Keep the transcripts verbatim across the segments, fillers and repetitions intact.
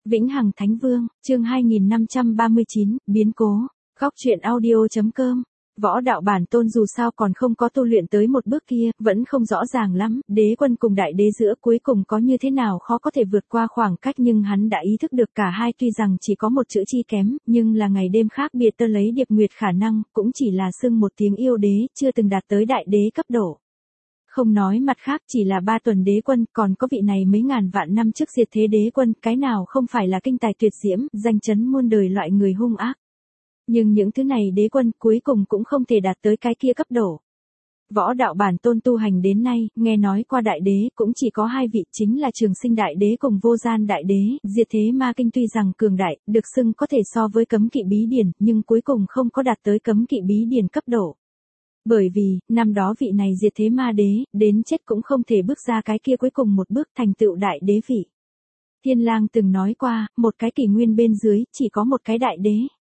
Vĩnh Hằng Thánh Vương, chương hai nghìn năm trăm ba mươi chín, biến cố. Góc truyện audio.com. Võ đạo bản tôn dù sao còn không có tu luyện tới một bước kia, vẫn không rõ ràng lắm, đế quân cùng đại đế giữa cuối cùng có như thế nào khó có thể vượt qua khoảng cách, nhưng hắn đã ý thức được cả hai tuy rằng chỉ có một chữ chi kém, nhưng là ngày đêm khác biệt. Tơ lấy Điệp Nguyệt khả năng, cũng chỉ là xưng một tiếng yêu đế, chưa từng đạt tới đại đế cấp độ. Không nói mặt khác, chỉ là ba tuần đế quân, còn có vị này mấy ngàn vạn năm trước diệt thế đế quân, cái nào không phải là kinh tài tuyệt diễm, danh chấn muôn đời loại người hung ác. Nhưng những thứ này đế quân cuối cùng cũng không thể đạt tới cái kia cấp độ. Võ đạo bản tôn tu hành đến nay, nghe nói qua đại đế cũng chỉ có hai vị, chính là Trường Sinh đại đế cùng Vô Gian đại đế. Diệt thế ma kinh tuy rằng cường đại, được xưng có thể so với cấm kỵ bí điển, nhưng cuối cùng không có đạt tới cấm kỵ bí điển cấp độ. Bởi vì, năm đó vị này diệt thế ma đế, đến chết cũng không thể bước ra cái kia cuối cùng một bước thành tựu đại đế vị. Thiên Lang từng nói qua, một cái kỷ nguyên bên dưới, chỉ có một cái đại đế.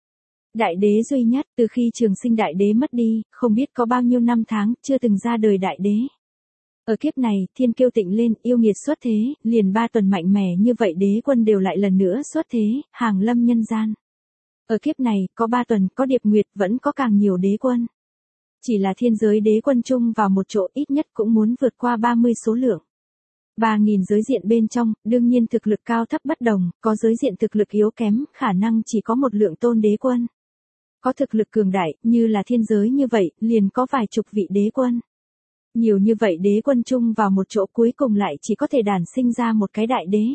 Đại đế duy nhất, từ khi Trường Sinh đại đế mất đi, không biết có bao nhiêu năm tháng, chưa từng ra đời đại đế. Ở kiếp này, thiên kiêu tịnh lên, yêu nghiệt xuất thế, liền ba tuần mạnh mẽ như vậy đế quân đều lại lần nữa xuất thế, hàng lâm nhân gian. Ở kiếp này, có ba tuần, có Điệp Nguyệt, vẫn có càng nhiều đế quân. Chỉ là thiên giới đế quân chung vào một chỗ ít nhất cũng muốn vượt qua ba mươi số lượng. ba nghìn giới diện bên trong, đương nhiên thực lực cao thấp bất đồng, có giới diện thực lực yếu kém, khả năng chỉ có một lượng tôn đế quân. Có thực lực cường đại, như là thiên giới như vậy, liền có vài chục vị đế quân. Nhiều như vậy đế quân chung vào một chỗ cuối cùng lại chỉ có thể đản sinh ra một cái đại đế.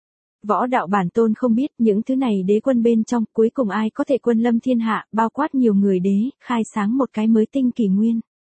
Võ đạo bản tôn không biết những thứ này đế quân bên trong cuối cùng ai có thể quân lâm thiên hạ, bao quát nhiều người đế, khai sáng một cái mới tinh kỷ nguyên.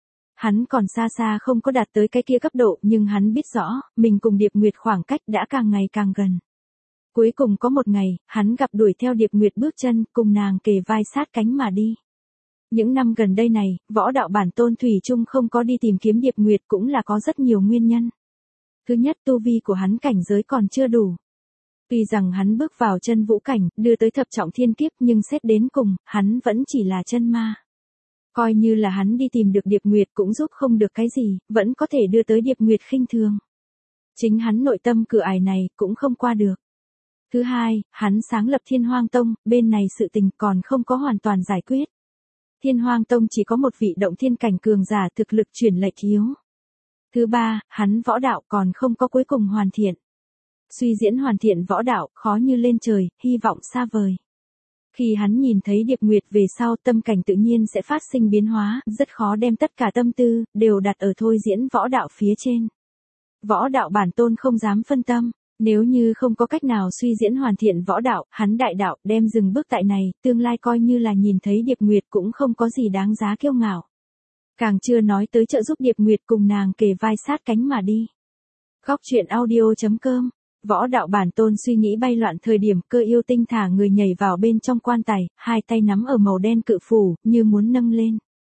Hắn còn xa xa không có đạt tới cái kia cấp độ, nhưng hắn biết rõ, mình cùng Điệp Nguyệt khoảng cách đã càng ngày càng gần. Cuối cùng có một ngày, hắn gặp đuổi theo Điệp Nguyệt bước chân, cùng nàng kề vai sát cánh mà đi. Những năm gần đây này, võ đạo bản tôn thủy chung không có đi tìm kiếm Điệp Nguyệt cũng là có rất nhiều nguyên nhân. Thứ nhất, tu vi của hắn cảnh giới còn chưa đủ. Tuy rằng hắn bước vào chân vũ cảnh, đưa tới thập trọng thiên kiếp, nhưng xét đến cùng, hắn vẫn chỉ là chân ma. Coi như là hắn đi tìm được Điệp Nguyệt cũng giúp không được cái gì, vẫn có thể đưa tới Điệp Nguyệt khinh thường. Chính hắn nội tâm cửa ải này cũng không qua được. Thứ hai, hắn sáng lập Thiên Hoang Tông, bên này sự tình còn không có hoàn toàn giải quyết. Thiên Hoang Tông chỉ có một vị động thiên cảnh cường giả, thực lực chuyển lệch yếu. Thứ ba, hắn võ đạo còn không có cuối cùng hoàn thiện. Suy diễn hoàn thiện võ đạo, khó như lên trời, hy vọng xa vời. Khi hắn nhìn thấy Điệp Nguyệt về sau, tâm cảnh tự nhiên sẽ phát sinh biến hóa, rất khó đem tất cả tâm tư, đều đặt ở thôi diễn võ đạo phía trên. Võ đạo bản tôn không dám phân tâm, nếu như không có cách nào suy diễn hoàn thiện võ đạo, hắn đại đạo, đem dừng bước tại này, tương lai coi như là nhìn thấy Điệp Nguyệt cũng không có gì đáng giá kiêu ngạo. Càng chưa nói tới trợ giúp Điệp Nguyệt cùng nàng kề vai sát cánh mà đi. Góc truyện audio.com. Võ đạo bản tôn suy nghĩ bay loạn thời điểm, Cơ Yêu Tinh thả người nhảy vào bên trong quan tài, hai tay nắm ở màu đen cự phủ, như muốn nâng lên.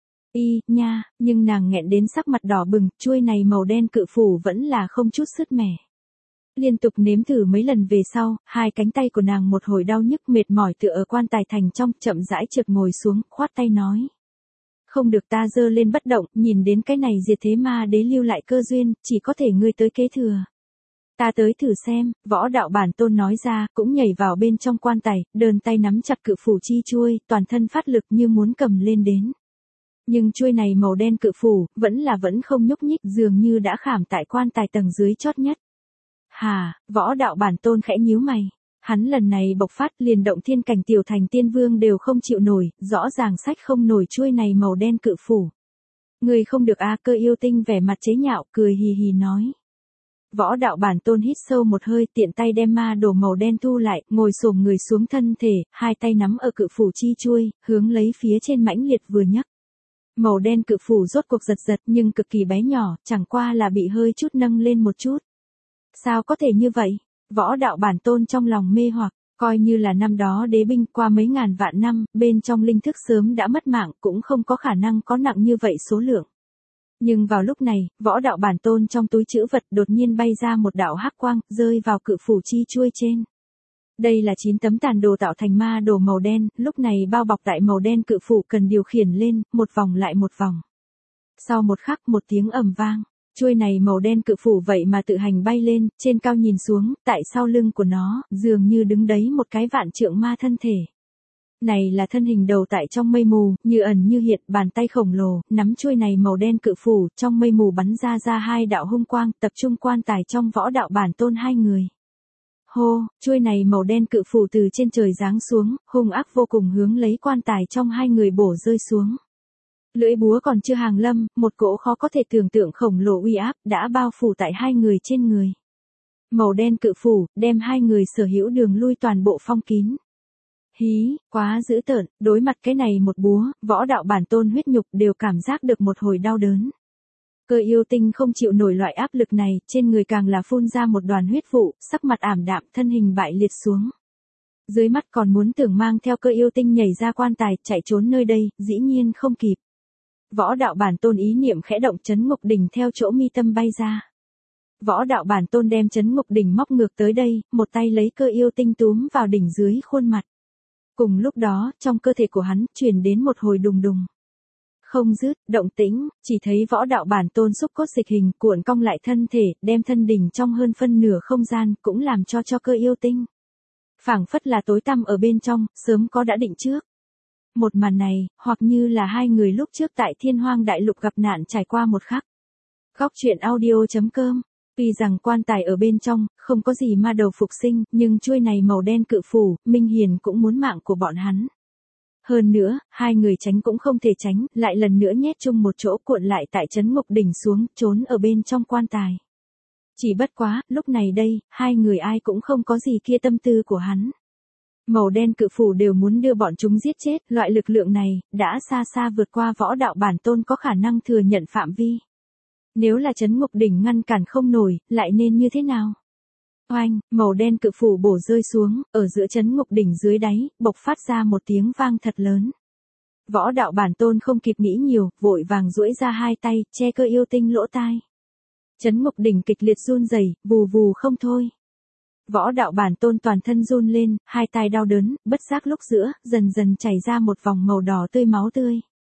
Y, nha, nhưng nàng nghẹn đến sắc mặt đỏ bừng, chuôi này màu đen cự phủ vẫn là không chút sứt mẻ. Liên tục nếm thử mấy lần về sau, hai cánh tay của nàng một hồi đau nhức mệt mỏi tựa ở quan tài thành trong, chậm rãi trượt ngồi xuống, khoát tay nói. Không được, ta giơ lên bất động, nhìn đến cái này diệt thế ma đế lưu lại cơ duyên, chỉ có thể ngươi tới kế thừa. Ta tới thử xem, võ đạo bản tôn nói ra, cũng nhảy vào bên trong quan tài, đơn tay nắm chặt cự phủ chi chuôi, toàn thân phát lực như muốn cầm lên đến. Nhưng chuôi này màu đen cự phủ, vẫn là vẫn không nhúc nhích, dường như đã khảm tại quan tài tầng dưới chót nhất. Hà, võ đạo bản tôn khẽ nhíu mày. Hắn lần này bộc phát, liền động thiên cảnh tiểu thành tiên vương đều không chịu nổi, rõ ràng sách không nổi chuôi này màu đen cự phủ. Người không được a. Cơ Yêu Tinh vẻ mặt chế nhạo, cười hì hì nói. Võ đạo bản tôn hít sâu một hơi, tiện tay đem ma đồ màu đen thu lại, ngồi xổm người xuống thân thể, hai tay nắm ở cự phủ chi chuôi, hướng lấy phía trên mãnh liệt vừa nhấc. Màu đen cự phủ rốt cuộc giật giật nhưng cực kỳ bé nhỏ, chẳng qua là bị hơi chút nâng lên một chút. Sao có thể như vậy? Võ đạo bản tôn trong lòng mê hoặc, coi như là năm đó đế binh qua mấy ngàn vạn năm, bên trong linh thức sớm đã mất mạng, cũng không có khả năng có nặng như vậy số lượng. Nhưng vào lúc này, võ đạo bản tôn trong túi trữ vật đột nhiên bay ra một đạo hắc quang, rơi vào cự phủ chi chuôi trên. Đây là chín tấm tàn đồ tạo thành ma đồ màu đen, lúc này bao bọc tại màu đen cự phủ cần điều khiển lên, một vòng lại một vòng. Sau một khắc một tiếng ầm vang, Chuôi này màu đen cự phủ vậy mà tự hành bay lên, trên cao nhìn xuống, tại sau lưng của nó, dường như đứng đấy một cái vạn trượng ma thân thể. Này là thân hình đầu tại trong mây mù, như ẩn như hiện, bàn tay khổng lồ, nắm chuôi này màu đen cự phủ, trong mây mù bắn ra ra hai đạo hung quang, tập trung quan tài trong võ đạo bản tôn hai người. Hô, chuôi này màu đen cự phủ từ trên trời giáng xuống, hung ác vô cùng hướng lấy quan tài trong hai người bổ rơi xuống. Lưỡi búa còn chưa hàng lâm, một cỗ khó có thể tưởng tượng khổng lồ uy áp đã bao phủ tại hai người trên người. Màu đen cự phủ, đem hai người sở hữu đường lui toàn bộ phong kín. Hí, quá dữ tợn, đối mặt cái này một búa, võ đạo bản tôn huyết nhục đều cảm giác được một hồi đau đớn. Cơ yêu tinh không chịu nổi loại áp lực này, trên người càng là phun ra một đoàn huyết vụ, sắc mặt ảm đạm, thân hình bại liệt xuống. Dưới mắt còn muốn tưởng mang theo cơ yêu tinh nhảy ra quan tài, chạy trốn nơi đây, dĩ nhiên không kịp. Võ đạo bản tôn ý niệm khẽ động, chấn ngục đỉnh theo chỗ mi tâm bay ra. Võ đạo bản tôn đem chấn ngục đỉnh móc ngược tới đây, một tay lấy cơ yêu tinh túm vào đỉnh dưới khuôn mặt. Cùng lúc đó, trong cơ thể của hắn, truyền đến một hồi đùng đùng. Không dứt, động tĩnh, chỉ thấy võ đạo bản tôn xúc cốt dịch hình, cuộn cong lại thân thể, đem thân đỉnh trong hơn phân nửa không gian, cũng làm cho cho cơ yêu tinh. Phảng phất là tối tăm ở bên trong, sớm có đã định trước. Một màn này, hoặc như là hai người lúc trước tại Thiên Hoang Đại Lục gặp nạn trải qua một khắc. Góc truyện audio chấm com. Tuy rằng quan tài ở bên trong, không có gì ma đầu phục sinh, nhưng chuôi này màu đen cự phủ, Minh Hiền cũng muốn mạng của bọn hắn. Hơn nữa, hai người tránh cũng không thể tránh, lại lần nữa nhét chung một chỗ cuộn lại tại chấn ngục đỉnh xuống, trốn ở bên trong quan tài. Chỉ bất quá, lúc này đây, hai người ai cũng không có gì kia tâm tư của hắn. Màu đen cự phủ đều muốn đưa bọn chúng giết chết, loại lực lượng này, đã xa xa vượt qua võ đạo bản tôn có khả năng thừa nhận phạm vi. Nếu là chấn ngục đỉnh ngăn cản không nổi, lại nên như thế nào? Oanh, màu đen cự phủ bổ rơi xuống, ở giữa chấn ngục đỉnh dưới đáy, bộc phát ra một tiếng vang thật lớn. Võ đạo bản tôn không kịp nghĩ nhiều, vội vàng duỗi ra hai tay, che cơ yêu tinh lỗ tai. Chấn ngục đỉnh kịch liệt run rẩy, vù vù không thôi. Võ đạo bản tôn toàn thân run lên, hai tay đau đớn, bất giác lúc giữa, dần dần chảy ra một vòng màu đỏ tươi máu tươi.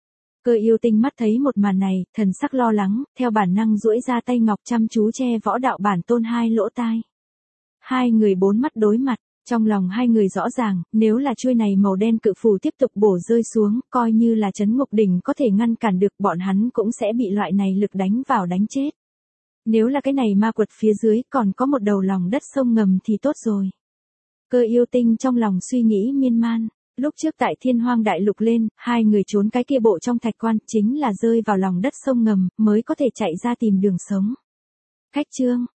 Cơ yêu tinh mắt thấy một màn này, thần sắc lo lắng, theo bản năng duỗi ra tay ngọc chăm chú che võ đạo bản tôn hai lỗ tai. Hai người bốn mắt đối mặt, trong lòng hai người rõ ràng, nếu là chuôi này màu đen cự phủ tiếp tục bổ rơi xuống, coi như là chấn ngục đỉnh có thể ngăn cản được, bọn hắn cũng sẽ bị loại này lực đánh vào đánh chết. Nếu là cái này ma quật phía dưới còn có một đầu lòng đất sông ngầm thì tốt rồi. Cơ yêu tinh trong lòng suy nghĩ miên man. Lúc trước tại Thiên Hoang Đại Lục lên, hai người trốn cái kia bộ trong thạch quan, chính là rơi vào lòng đất sông ngầm, mới có thể chạy ra tìm đường sống. Khách chương,